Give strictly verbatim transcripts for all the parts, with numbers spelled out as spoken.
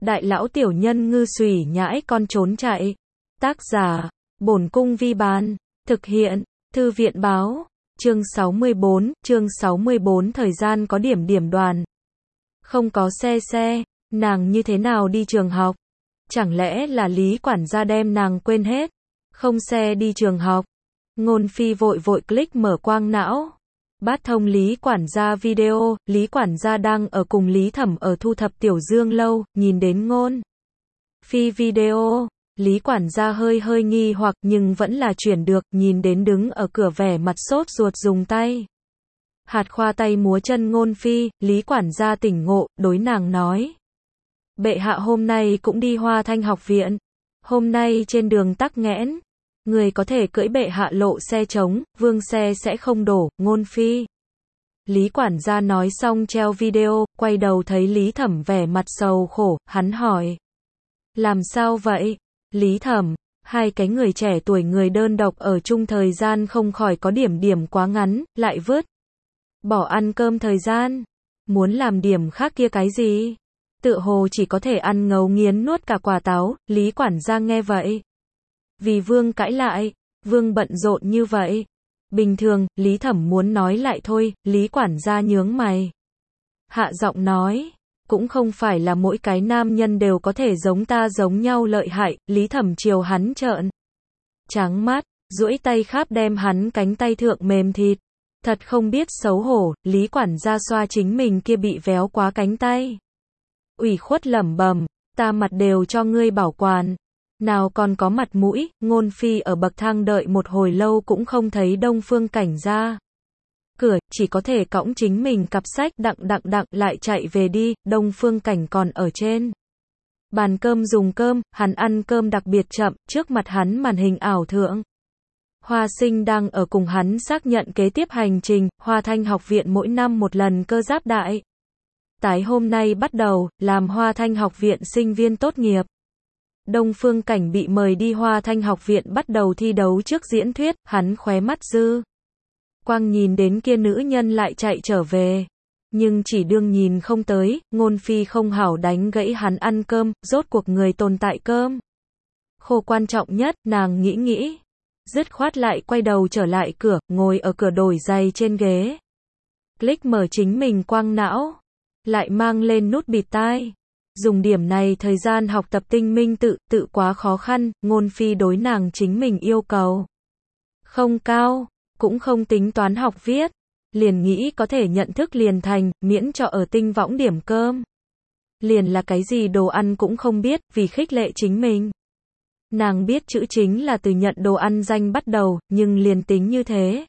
Đại lão tiểu nhân ngư xùy nhãi con trốn chạy. Tác giả, Bổn Cung Vi Bán. Thực hiện, Thư viện Báo. Chương sáu mươi bốn, chương sáu mươi bốn thời gian có điểm điểm đoàn. Không có xe xe, nàng như thế nào đi trường học? Chẳng lẽ là Lý quản gia đem nàng quên hết? Không xe đi trường học. Ngôn Phi vội vội click mở quang não. Bát thông Lý quản gia video, Lý quản gia đang ở cùng Lý Thẩm ở thu thập Tiểu Dương lâu, nhìn đến Ngôn Phi video, Lý quản gia hơi hơi nghi hoặc nhưng vẫn là chuyển được, nhìn đến đứng ở cửa vẻ mặt sốt ruột dùng tay hạt khoa tay múa chân Ngôn Phi, Lý quản gia tỉnh ngộ, đối nàng nói. Bệ hạ hôm nay cũng đi Hoa Thanh học viện. Hôm nay trên đường tắc nghẽn. Người có thể cưỡi bệ hạ lộ xe trống, vương xe sẽ không đổ, Ngôn Phi. Lý quản gia nói xong treo video, quay đầu thấy Lý Thẩm vẻ mặt sầu khổ, hắn hỏi. Làm sao vậy? Lý Thẩm, hai cái người trẻ tuổi người đơn độc ở chung thời gian không khỏi có điểm điểm quá ngắn, lại vứt bỏ ăn cơm thời gian. Muốn làm điểm khác kia cái gì? Tựa hồ chỉ có thể ăn ngấu nghiến nuốt cả quả táo, Lý quản gia nghe vậy. Vì vương cãi lại, vương bận rộn như vậy. Bình thường, Lý Thẩm muốn nói lại thôi, Lý quản gia nhướng mày. Hạ giọng nói, cũng không phải là mỗi cái nam nhân đều có thể giống ta giống nhau lợi hại, Lý Thẩm chiều hắn trợn trắng mắt, duỗi tay kháp đem hắn cánh tay thượng mềm thịt. Thật không biết xấu hổ, Lý quản gia xoa chính mình kia bị véo quá cánh tay. Ủy khuất lẩm bẩm, ta mặt đều cho ngươi bảo quản. Nào còn có mặt mũi, Ngôn Phi ở bậc thang đợi một hồi lâu cũng không thấy Đông Phương Cảnh ra cửa, chỉ có thể cõng chính mình cặp sách đặng đặng đặng lại chạy về đi, Đông Phương Cảnh còn ở trên bàn cơm dùng cơm, hắn ăn cơm đặc biệt chậm, trước mặt hắn màn hình ảo thượng. Hoa Sinh đang ở cùng hắn xác nhận kế tiếp hành trình, Hoa Thanh học viện mỗi năm một lần cơ giáp đại tái hôm nay bắt đầu, làm Hoa Thanh học viện sinh viên tốt nghiệp. Đông Phương Cảnh bị mời đi Hoa Thanh học viện bắt đầu thi đấu trước diễn thuyết, hắn khóe mắt dư quang nhìn đến kia nữ nhân lại chạy trở về. Nhưng chỉ đương nhìn không tới, Ngôn Phi không hảo đánh gãy hắn ăn cơm, rốt cuộc người tồn tại cơm khô quan trọng nhất, nàng nghĩ nghĩ. Dứt khoát lại quay đầu trở lại cửa, ngồi ở cửa đổi giày trên ghế. Click mở chính mình quang não. Lại mang lên nút bịt tai. Dùng điểm này thời gian học tập tinh minh tự, tự quá khó khăn, Ngôn Phi đối nàng chính mình yêu cầu không cao, cũng không tính toán học viết. Liền nghĩ có thể nhận thức liền thành, miễn cho ở tinh võng điểm cơm. Liền là cái gì đồ ăn cũng không biết, vì khích lệ chính mình. Nàng biết chữ chính là từ nhận đồ ăn danh bắt đầu, nhưng liền tính như thế.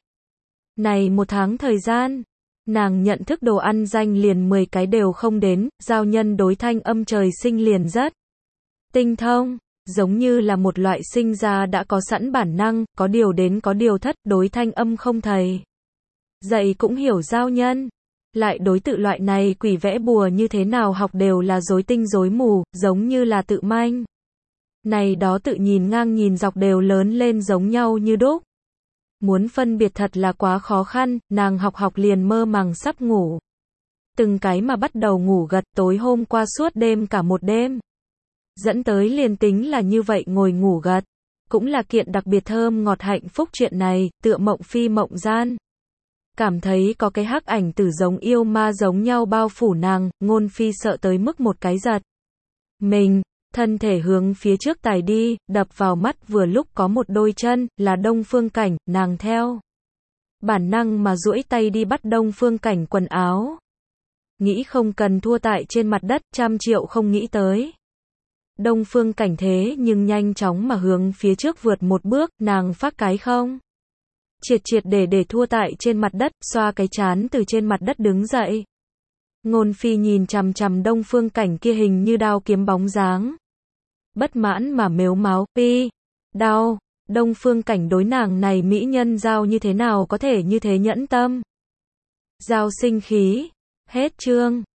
Này một tháng thời gian, nàng nhận thức đồ ăn danh liền mười cái đều không đến, giao nhân đối thanh âm trời sinh liền rất tinh thông, giống như là một loại sinh ra đã có sẵn bản năng, có điều đến có điều thất, đối thanh âm không thầy dạy cũng hiểu giao nhân. Lại đối tự loại này quỷ vẽ bùa như thế nào học đều là rối tinh rối mù, giống như là tự manh. Này đó tự nhìn ngang nhìn dọc đều lớn lên giống nhau như đúc. Muốn phân biệt thật là quá khó khăn, nàng học học liền mơ màng sắp ngủ. Từng cái mà bắt đầu ngủ gật, tối hôm qua suốt đêm cả một đêm. Dẫn tới liền tính là như vậy ngồi ngủ gật. Cũng là kiện đặc biệt thơm ngọt hạnh phúc chuyện này, tựa mộng phi mộng gian. Cảm thấy có cái hắc ảnh tử giống yêu ma giống nhau bao phủ nàng, Ngôn Phi sợ tới mức một cái giật mình. Thân thể hướng phía trước tài đi, đập vào mắt vừa lúc có một đôi chân, là Đông Phương Cảnh, nàng theo bản năng mà duỗi tay đi bắt Đông Phương Cảnh quần áo. Nghĩ không cần thua tại trên mặt đất, trăm triệu không nghĩ tới. Đông Phương Cảnh thế nhưng nhanh chóng mà hướng phía trước vượt một bước, nàng phát cái không. Triệt triệt để để thua tại trên mặt đất, xoa cái chán từ trên mặt đất đứng dậy. Ngôn Phi nhìn chằm chằm Đông Phương Cảnh kia hình như đao kiếm bóng dáng. Bất mãn mà mếu máo, pi, đau, Đông Phương Cảnh đối nàng này mỹ nhân giao như thế nào có thể như thế nhẫn tâm. Giao sinh khí, hết chương.